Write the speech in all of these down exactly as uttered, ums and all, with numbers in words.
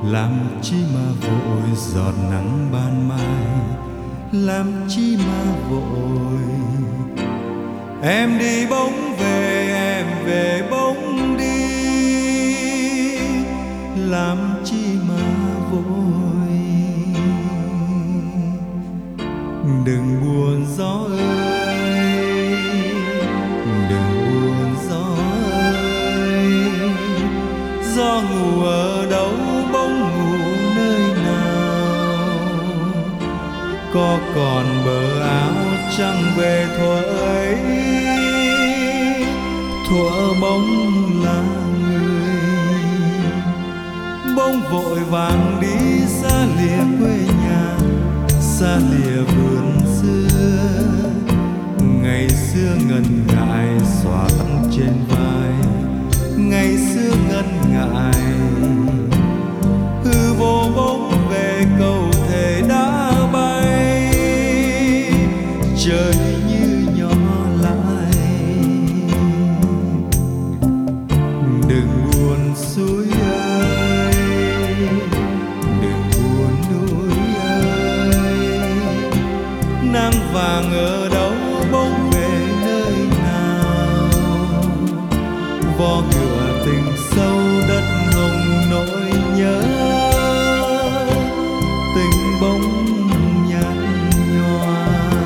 Làm chi mà vội giọt nắng ban mai, làm chi mà vội. Em đi bóng về, em về bóng đi, làm chi mà vội. Đừng buồn gió ơi, đừng buồn gió ơi. Gió ngủ ở đâu, bóng ngủ nơi nào? Có còn bờ áo trăng về thuở ấy, thuở bóng là người. Bóng vội vàng đi xa lìa quê nhà, xa lìa vườn xưa. Ngày xưa ngần ngại xòa tóc trên vai, ngày xưa ngần ngại. Hư vô bóng về cầu thề đã bay, trời như nhỏ lại. Đừng buồn suối ơi, đừng buồn núi ơi. Nắng vàng ở đâu, bóng về nơi nào? Vo ngựa tình sâu đất hồng nỗi nhớ, tình bóng nhạt nhòa.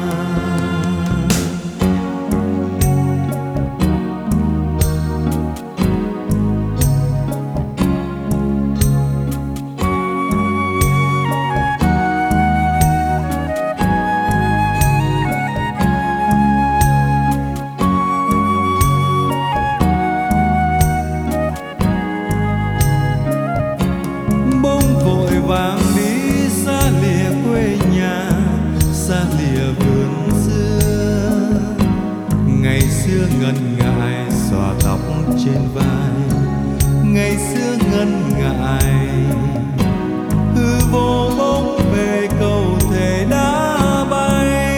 Vàng đi xa lìa quê nhà, xa lìa vườn xưa. Ngày xưa ngần ngại xòa tóc trên vai, ngày xưa ngần ngại. Hư vô bóng về cầu thề đã bay,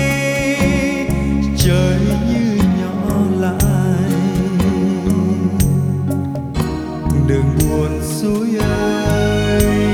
trời như nhỏ lại. Đừng buồn suối ơi,